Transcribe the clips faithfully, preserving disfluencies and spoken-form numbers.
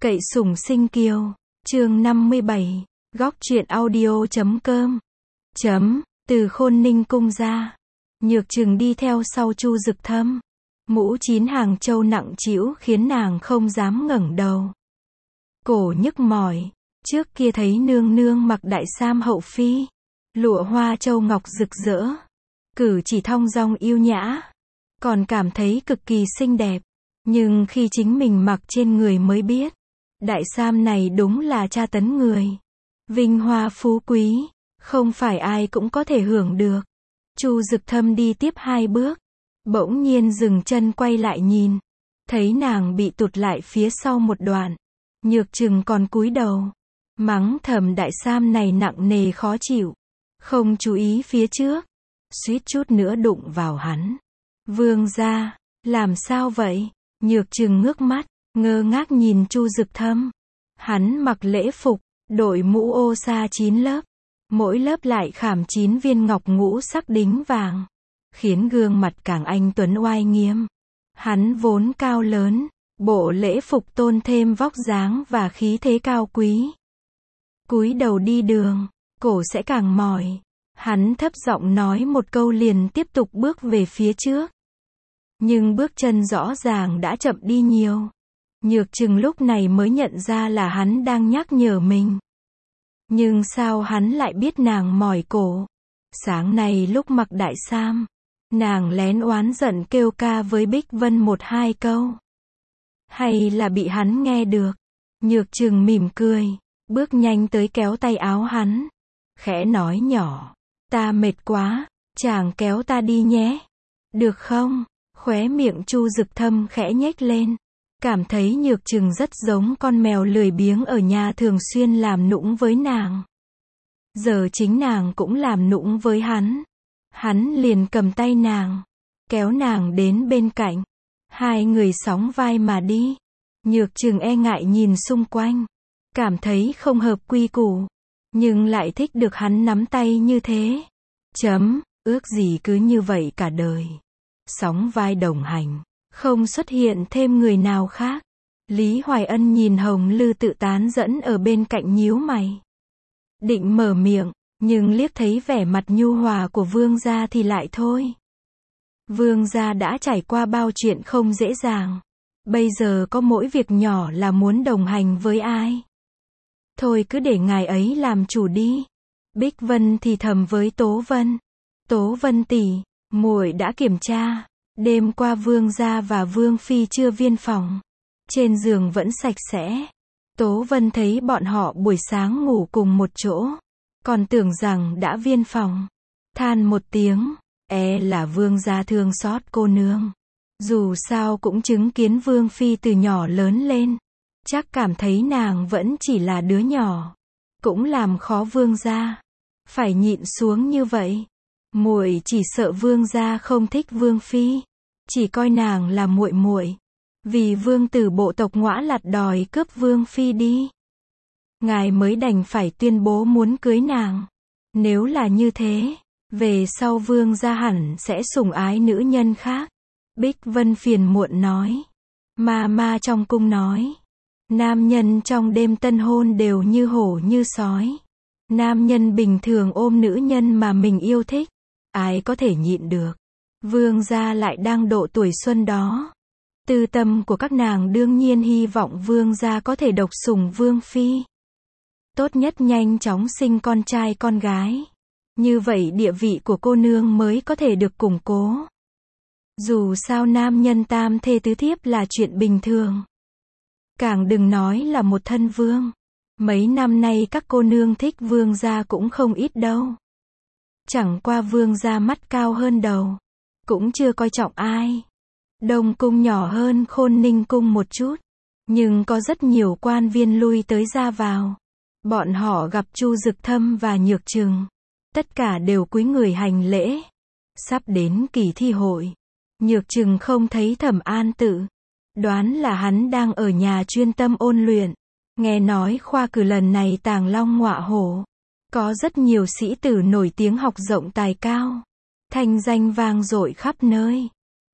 Cậy sủng sinh kiều, chương năm mươi bảy, góc truyện audio chấm com. Chấm, từ Khôn Ninh cung ra. Nhược Trừng đi theo sau Chu Dực Thâm. Mũ chín hàng châu nặng trĩu khiến nàng không dám ngẩng đầu. Cổ nhức mỏi, trước kia thấy nương nương mặc đại sam hậu phi, lụa hoa châu ngọc rực rỡ, cử chỉ thong dong yêu nhã, còn cảm thấy cực kỳ xinh đẹp. Nhưng khi chính mình mặc trên người mới biết, đại sam này đúng là tra tấn người. Vinh hoa phú quý, không phải ai cũng có thể hưởng được. Chu Dực Thâm đi tiếp hai bước, bỗng nhiên dừng chân quay lại nhìn, thấy nàng bị tụt lại phía sau một đoạn. Nhược Trừng còn cúi đầu, mắng thầm đại sam này nặng nề khó chịu, không chú ý phía trước, suýt chút nữa đụng vào hắn. Vương gia, làm sao vậy? Nhược Trừng ngước mắt, ngơ ngác nhìn Chu Dực Thâm. Hắn mặc lễ phục, đội mũ ô sa chín lớp, mỗi lớp lại khảm chín viên ngọc ngũ sắc đính vàng, khiến gương mặt càng anh tuấn oai nghiêm. Hắn vốn cao lớn, bộ lễ phục tôn thêm vóc dáng và khí thế cao quý. Cúi đầu đi đường, cổ sẽ càng mỏi. Hắn thấp giọng nói một câu liền tiếp tục bước về phía trước. Nhưng bước chân rõ ràng đã chậm đi nhiều. Nhược Trừng lúc này mới nhận ra là hắn đang nhắc nhở mình. Nhưng sao hắn lại biết nàng mỏi cổ? Sáng nay lúc mặc đại sam, nàng lén oán giận kêu ca với Bích Vân một hai câu. Hay là bị hắn nghe được? Nhược Trừng mỉm cười, bước nhanh tới kéo tay áo hắn, khẽ nói nhỏ, ta mệt quá, chàng kéo ta đi nhé. Được không? Khóe miệng Chu Dực Thâm khẽ nhếch lên, cảm thấy Nhược Trừng rất giống con mèo lười biếng ở nhà thường xuyên làm nũng với nàng. Giờ chính nàng cũng làm nũng với hắn. Hắn liền cầm tay nàng, kéo nàng đến bên cạnh. Hai người sóng vai mà đi. Nhược Trừng e ngại nhìn xung quanh, cảm thấy không hợp quy củ, nhưng lại thích được hắn nắm tay như thế. Chấm, ước gì cứ như vậy cả đời. Sóng vai đồng hành, không xuất hiện thêm người nào khác. Lý Hoài Ân nhìn Hồng Lư tự tán dẫn ở bên cạnh nhíu mày. Định mở miệng, nhưng liếc thấy vẻ mặt nhu hòa của vương gia thì lại thôi. Vương gia đã trải qua bao chuyện không dễ dàng. Bây giờ có mỗi việc nhỏ là muốn đồng hành với ai. Thôi cứ để ngài ấy làm chủ đi. Bích Vân thì thầm với Tố Vân. Tố Vân tỷ, muội đã kiểm tra. Đêm qua vương gia và vương phi chưa viên phòng. Trên giường vẫn sạch sẽ. Tố Vân thấy bọn họ buổi sáng ngủ cùng một chỗ, còn tưởng rằng đã viên phòng. Than một tiếng, e là vương gia thương xót cô nương. Dù sao cũng chứng kiến vương phi từ nhỏ lớn lên, chắc cảm thấy nàng vẫn chỉ là đứa nhỏ, cũng làm khó vương gia, phải nhịn xuống như vậy. Muội chỉ sợ vương gia không thích vương phi, chỉ coi nàng là muội muội, vì vương tử bộ tộc Ngõa Lạt đòi cướp vương phi đi, ngài mới đành phải tuyên bố muốn cưới nàng. Nếu là như thế, về sau vương gia hẳn sẽ sủng ái nữ nhân khác. Bích Vân phiền muộn nói. Ma ma trong cung nói, nam nhân trong đêm tân hôn đều như hổ như sói. Nam nhân bình thường ôm nữ nhân mà mình yêu thích, ai có thể nhịn được. Vương gia lại đang độ tuổi xuân đó. Tư tâm của các nàng đương nhiên hy vọng vương gia có thể độc sủng vương phi. Tốt nhất nhanh chóng sinh con trai con gái. Như vậy địa vị của cô nương mới có thể được củng cố. Dù sao nam nhân tam thê tứ thiếp là chuyện bình thường. Càng đừng nói là một thân vương. Mấy năm nay các cô nương thích vương gia cũng không ít đâu. Chẳng qua vương gia mắt cao hơn đầu, cũng chưa coi trọng ai. Đông cung nhỏ hơn Khôn Ninh cung một chút, nhưng có rất nhiều quan viên lui tới ra vào. Bọn họ gặp Chu Dực Thâm và Nhược Trừng, tất cả đều cúi người hành lễ. Sắp đến kỳ thi hội, Nhược Trừng không thấy Thẩm An Tự, đoán là hắn đang ở nhà chuyên tâm ôn luyện. Nghe nói khoa cử lần này tàng long ngọa hổ, có rất nhiều sĩ tử nổi tiếng học rộng tài cao, thanh danh vang dội khắp nơi.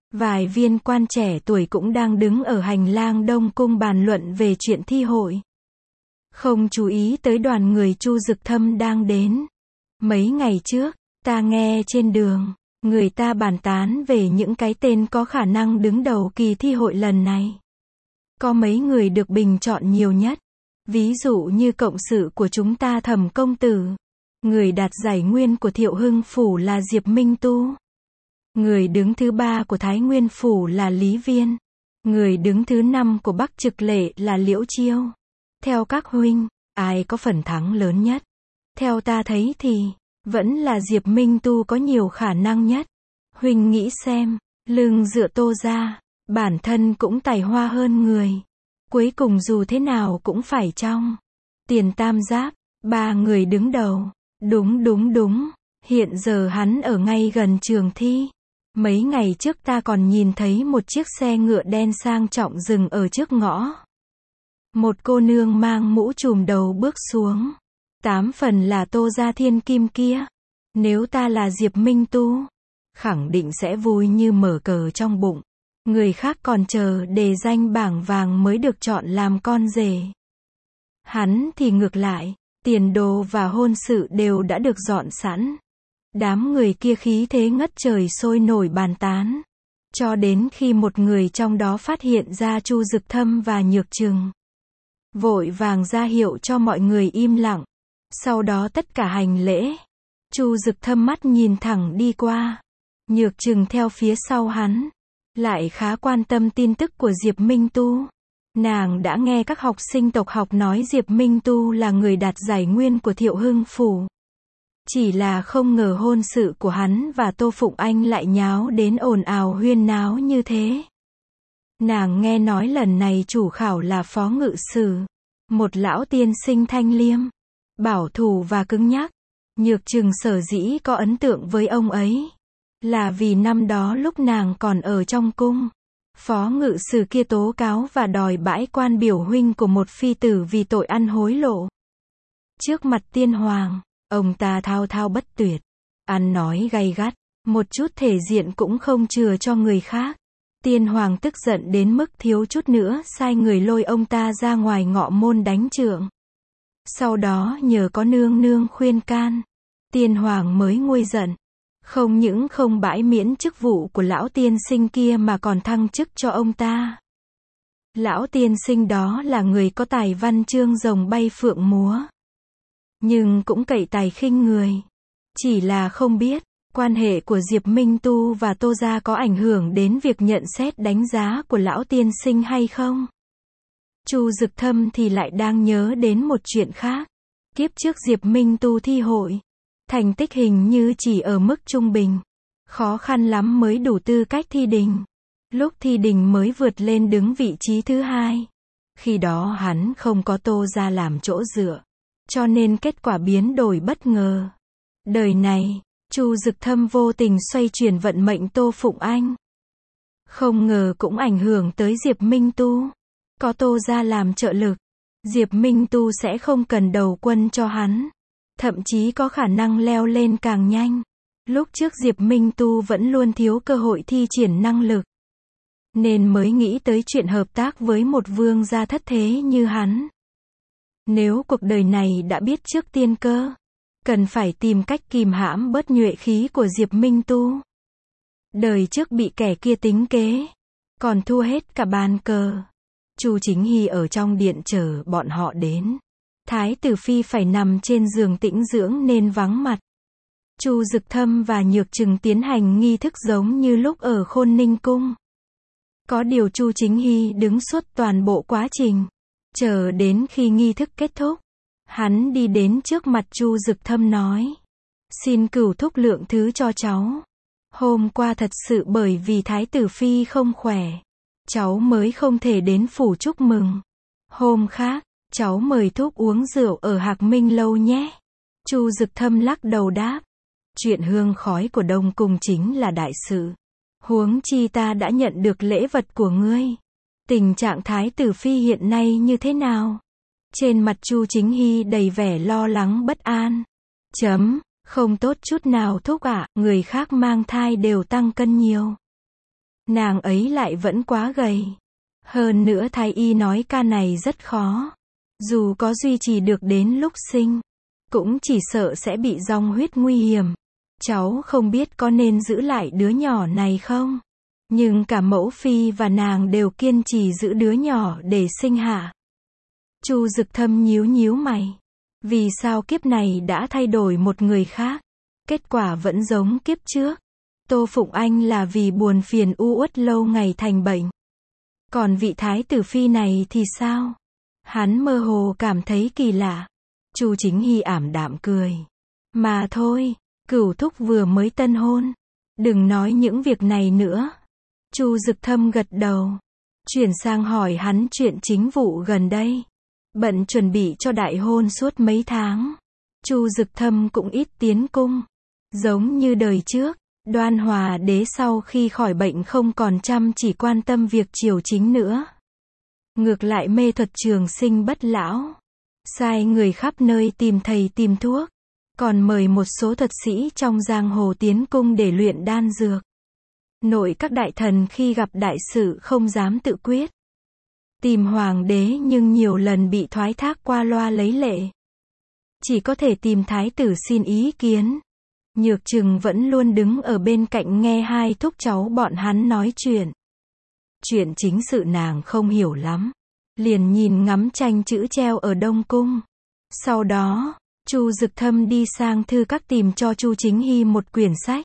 Vài viên quan trẻ tuổi cũng đang đứng ở hành lang Đông Cung bàn luận về chuyện thi hội. Không chú ý tới đoàn người Chu Dực Thâm đang đến. Mấy ngày trước, ta nghe trên đường, người ta bàn tán về những cái tên có khả năng đứng đầu kỳ thi hội lần này. Có mấy người được bình chọn nhiều nhất. Ví dụ như cộng sự của chúng ta Thẩm công tử. Người đạt giải nguyên của Thiệu Hưng Phủ là Diệp Minh Tu. Người đứng thứ ba của Thái Nguyên Phủ là Lý Viên. Người đứng thứ năm của Bắc Trực Lệ là Liễu Chiêu. Theo các huynh, ai có phần thắng lớn nhất? Theo ta thấy thì, vẫn là Diệp Minh Tu có nhiều khả năng nhất. Huynh nghĩ xem, lưng dựa Tô ra, bản thân cũng tài hoa hơn người. Cuối cùng dù thế nào cũng phải trong tiền tam giáp, ba người đứng đầu. Đúng đúng đúng, hiện giờ hắn ở ngay gần trường thi. Mấy ngày trước ta còn nhìn thấy một chiếc xe ngựa đen sang trọng dừng ở trước ngõ. Một cô nương mang mũ trùm đầu bước xuống. Tám phần là Tô gia thiên kim kia. Nếu ta là Diệp Minh Tu, khẳng định sẽ vui như mở cờ trong bụng. Người khác còn chờ đề danh bảng vàng mới được chọn làm con rể. Hắn thì ngược lại, tiền đồ và hôn sự đều đã được dọn sẵn. Đám người kia khí thế ngất trời sôi nổi bàn tán. Cho đến khi một người trong đó phát hiện ra Chu Dực Thâm và Nhược Trừng. Vội vàng ra hiệu cho mọi người im lặng. Sau đó tất cả hành lễ. Chu Dực Thâm mắt nhìn thẳng đi qua. Nhược Trừng theo phía sau hắn. Lại khá quan tâm tin tức của Diệp Minh Tu. Nàng đã nghe các học sinh tộc học nói Diệp Minh Tu là người đạt giải nguyên của Thiệu Hưng Phủ. Chỉ là không ngờ hôn sự của hắn và Tô Phụng Anh lại nháo đến ồn ào huyên náo như thế. Nàng nghe nói lần này chủ khảo là Phó Ngự Sử, một lão tiên sinh thanh liêm, bảo thủ và cứng nhắc. Nhược Trừng sở dĩ có ấn tượng với ông ấy, là vì năm đó lúc nàng còn ở trong cung, Phó Ngự Sử kia tố cáo và đòi bãi quan biểu huynh của một phi tử vì tội ăn hối lộ. Trước mặt tiên hoàng, ông ta thao thao bất tuyệt, ăn nói gay gắt, một chút thể diện cũng không chừa cho người khác. Tiên hoàng tức giận đến mức thiếu chút nữa sai người lôi ông ta ra ngoài ngọ môn đánh trượng. Sau đó nhờ có nương nương khuyên can, tiên hoàng mới nguôi giận. Không những không bãi miễn chức vụ của lão tiên sinh kia mà còn thăng chức cho ông ta. Lão tiên sinh đó là người có tài văn chương rồng bay phượng múa. Nhưng cũng cậy tài khinh người. Chỉ là không biết, quan hệ của Diệp Minh Tu và Tô gia có ảnh hưởng đến việc nhận xét đánh giá của lão tiên sinh hay không? Chu Dực Thâm thì lại đang nhớ đến một chuyện khác. Kiếp trước Diệp Minh Tu thi hội, thành tích hình như chỉ ở mức trung bình. Khó khăn lắm mới đủ tư cách thi đình. Lúc thi đình mới vượt lên đứng vị trí thứ hai. Khi đó hắn không có Tô gia làm chỗ dựa. Cho nên kết quả biến đổi bất ngờ. Đời này, Chu Dực Thâm vô tình xoay chuyển vận mệnh Tô Phụng Anh. Không ngờ cũng ảnh hưởng tới Diệp Minh Tu. Có Tô gia làm trợ lực, Diệp Minh Tu sẽ không cần đầu quân cho hắn. Thậm chí có khả năng leo lên càng nhanh. Lúc trước Diệp Minh Tu vẫn luôn thiếu cơ hội thi triển năng lực. Nên mới nghĩ tới chuyện hợp tác với một vương gia thất thế như hắn. Nếu cuộc đời này đã biết trước tiên cơ, cần phải tìm cách kìm hãm bớt nhuệ khí của Diệp Minh Tu. Đời trước bị kẻ kia tính kế, còn thua hết cả bàn cờ. Chu Chính Hy ở trong điện chờ bọn họ đến. Thái tử phi phải nằm trên giường tĩnh dưỡng nên vắng mặt. Chu Dực Thâm và Nhược Trừng tiến hành nghi thức giống như lúc ở Khôn Ninh cung. Có điều Chu Chính Hy đứng suốt toàn bộ quá trình, chờ đến khi nghi thức kết thúc. Hắn đi đến trước mặt Chu Dực Thâm nói: "Xin cửu thúc lượng thứ cho cháu. Hôm qua thật sự bởi vì Thái tử phi không khỏe, cháu mới không thể đến phủ chúc mừng. Hôm khác, cháu mời thúc uống rượu ở Hạc Minh lâu nhé." Chu Dực Thâm lắc đầu đáp: "Chuyện hương khói của Đông cung chính là đại sự. Huống chi ta đã nhận được lễ vật của ngươi. Tình trạng Thái tử phi hiện nay như thế nào?" Trên mặt Chu Chính Hy đầy vẻ lo lắng bất an. Chấm, không tốt chút nào thúc ạ, người khác mang thai đều tăng cân nhiều. nàng ấy lại vẫn quá gầy. Hơn nữa thái y nói ca này rất khó. Dù có duy trì được đến lúc sinh, cũng chỉ sợ sẽ bị dòng huyết nguy hiểm. Cháu không biết có nên giữ lại đứa nhỏ này không? Nhưng cả mẫu phi và nàng đều kiên trì giữ đứa nhỏ để sinh hạ. Chu Dực Thâm nhíu nhíu mày. Vì sao kiếp này đã thay đổi một người khác? Kết quả vẫn giống kiếp trước. Tô Phụng Anh là vì buồn phiền u uất lâu ngày thành bệnh. Còn vị thái tử phi này thì sao? Hắn mơ hồ cảm thấy kỳ lạ. Chu Chính Hy ảm đạm cười. Mà thôi, Cửu thúc vừa mới tân hôn. Đừng nói những việc này nữa. Chu Dực Thâm gật đầu. Chuyển sang hỏi hắn chuyện chính vụ gần đây. Bận chuẩn bị cho đại hôn suốt mấy tháng. Chu Dực Thâm cũng ít tiến cung. Giống như đời trước, Đoan Hòa đế sau khi khỏi bệnh không còn chăm chỉ quan tâm việc triều chính nữa. Ngược lại mê thuật trường sinh bất lão. Sai người khắp nơi tìm thầy tìm thuốc. Còn mời một số thuật sĩ trong giang hồ tiến cung để luyện đan dược. Nội các đại thần khi gặp đại sự không dám tự quyết. Tìm hoàng đế nhưng nhiều lần bị thoái thác qua loa lấy lệ. Chỉ có thể tìm thái tử xin ý kiến. Nhược Trừng vẫn luôn đứng ở bên cạnh nghe hai thúc cháu bọn hắn nói chuyện. Chuyện chính sự nàng không hiểu lắm. Liền nhìn ngắm tranh chữ treo ở Đông Cung. Sau đó, Chu Dực Thâm đi sang thư các tìm cho Chu Chính Hy một quyển sách.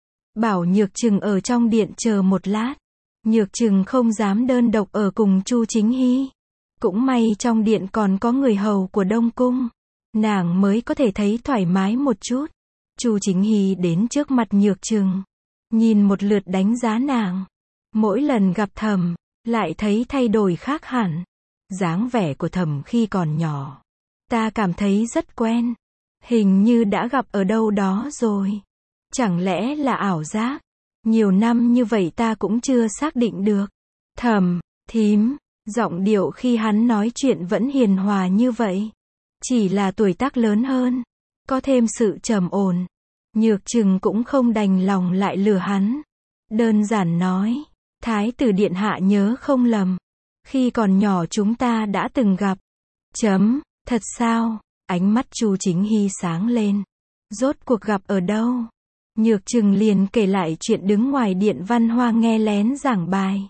Bảo Nhược Trừng ở trong điện chờ một lát. Nhược Trừng không dám đơn độc ở cùng Chu Chính Hy. Cũng may trong điện còn có người hầu của Đông Cung. Nàng mới có thể thấy thoải mái một chút. Chu Chính Hy đến trước mặt Nhược Trừng. Nhìn một lượt đánh giá nàng. Mỗi lần gặp Thẩm, lại thấy thay đổi khác hẳn. Dáng vẻ của Thẩm khi còn nhỏ. Ta cảm thấy rất quen. Hình như đã gặp ở đâu đó rồi. Chẳng lẽ là ảo giác? Nhiều năm như vậy ta cũng chưa xác định được. Thẩm, thím, giọng điệu khi hắn nói chuyện vẫn hiền hòa như vậy. Chỉ là tuổi tác lớn hơn. Có thêm sự trầm ổn. Nhược Trừng cũng không đành lòng lại lừa hắn. Đơn giản nói. Thái tử điện hạ nhớ không lầm. Khi còn nhỏ chúng ta đã từng gặp. Chấm, thật sao? Ánh mắt Chu Chính Hy sáng lên. Rốt cuộc gặp ở đâu? Nhược Trừng liền kể lại chuyện đứng ngoài điện Văn Hoa nghe lén giảng bài.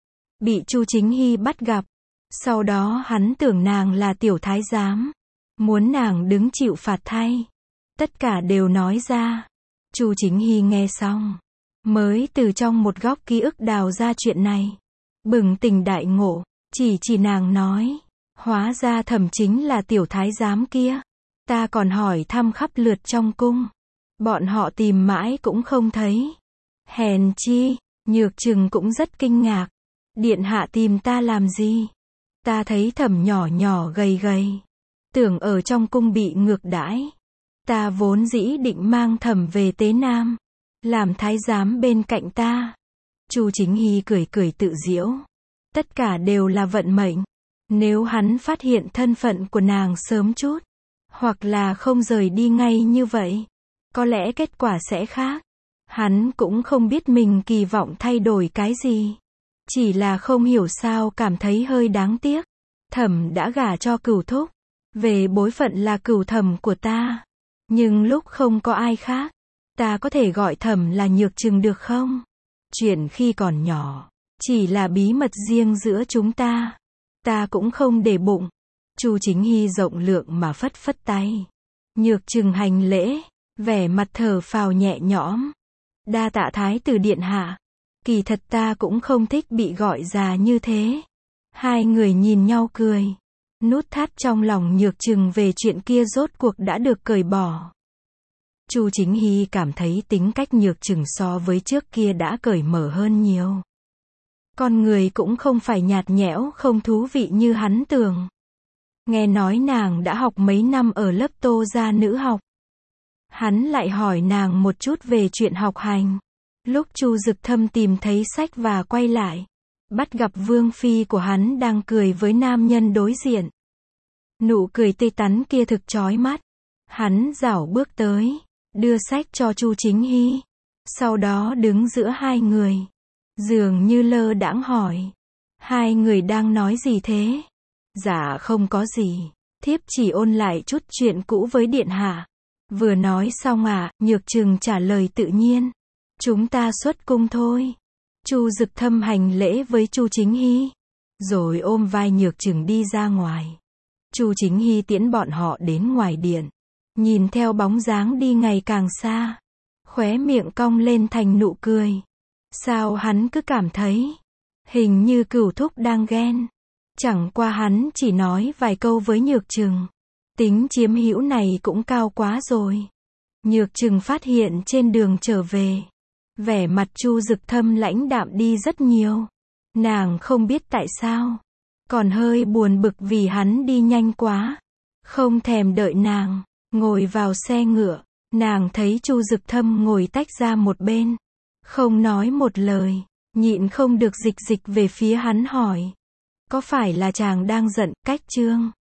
Bị Chu Chính Hy bắt gặp. Sau đó hắn tưởng nàng là tiểu thái giám. Muốn nàng đứng chịu phạt thay. Tất cả đều nói ra. Chu Chính Hy nghe xong. Mới từ trong một góc ký ức đào ra chuyện này. Bừng tỉnh đại ngộ. Chỉ chỉ nàng nói. Hóa ra Thẩm chính là tiểu thái giám kia. Ta còn hỏi thăm khắp lượt trong cung. Bọn họ tìm mãi cũng không thấy. Hèn chi, Nhược Trừng cũng rất kinh ngạc. Điện hạ tìm ta làm gì? Ta thấy Thẩm nhỏ nhỏ gầy gầy. Tưởng ở trong cung bị ngược đãi. Ta vốn dĩ định mang Thẩm về Tế Nam. Làm thái giám bên cạnh ta. Chu Chính Hy cười cười tự giễu. Tất cả đều là vận mệnh. Nếu hắn phát hiện thân phận của nàng sớm chút. Hoặc là không rời đi ngay như vậy. Có lẽ kết quả sẽ khác. Hắn cũng không biết mình kỳ vọng thay đổi cái gì. Chỉ là không hiểu sao cảm thấy hơi đáng tiếc. Thẩm đã gả cho Cửu thúc. Về bối phận là cửu thẩm của ta. Nhưng lúc không có ai khác. Ta có thể gọi Thẩm là Nhược Trừng được không? Chuyện khi còn nhỏ. Chỉ là bí mật riêng giữa chúng ta. Ta cũng không để bụng. Chu Chính Hy rộng lượng mà phất phất tay. Nhược Trừng hành lễ. Vẻ mặt thở phào nhẹ nhõm. Đa tạ thái tử điện hạ. Kỳ thật ta cũng không thích bị gọi già như thế. Hai người nhìn nhau cười. Nút thắt trong lòng Nhược Trừng về chuyện kia rốt cuộc đã được cởi bỏ. Chu Chính Hy cảm thấy tính cách Nhược Trừng so với trước kia đã cởi mở hơn nhiều. Con người cũng không phải nhạt nhẽo không thú vị như hắn tưởng. Nghe nói nàng đã học mấy năm ở lớp Tô gia nữ học. Hắn lại hỏi nàng một chút về chuyện học hành. Lúc Chu Dực Thâm tìm thấy sách và quay lại. Bắt gặp vương phi của hắn đang cười với nam nhân đối diện. Nụ cười tươi tắn kia thực chói mắt. Hắn rảo bước tới. Đưa sách cho Chu Chính Hy. Sau đó đứng giữa hai người. Dường như lơ đãng hỏi. Hai người đang nói gì thế? Dạ không có gì. Thiếp chỉ ôn lại chút chuyện cũ với điện hạ. Vừa nói xong à, Nhược Trừng trả lời tự nhiên. Chúng ta xuất cung thôi. Chu Dực Thâm hành lễ với Chu Chính Hy, rồi ôm vai Nhược Trừng đi ra ngoài. Chu Chính Hy tiễn bọn họ đến ngoài điện. Nhìn theo bóng dáng đi ngày càng xa, khóe miệng cong lên thành nụ cười. Sao hắn cứ cảm thấy hình như Cửu Thúc đang ghen. Chẳng qua hắn chỉ nói vài câu với Nhược Trừng. Tính chiếm hữu này cũng cao quá rồi. Nhược Trừng phát hiện trên đường trở về, vẻ mặt Chu Dực Thâm lãnh đạm đi rất nhiều. Nàng không biết tại sao, còn hơi buồn bực vì hắn đi nhanh quá, không thèm đợi nàng. Ngồi vào xe ngựa, nàng thấy Chu Dực Thâm ngồi tách ra một bên, không nói một lời, nhịn không được dịch dịch về phía hắn hỏi. Có phải là chàng đang giận Cách Trương?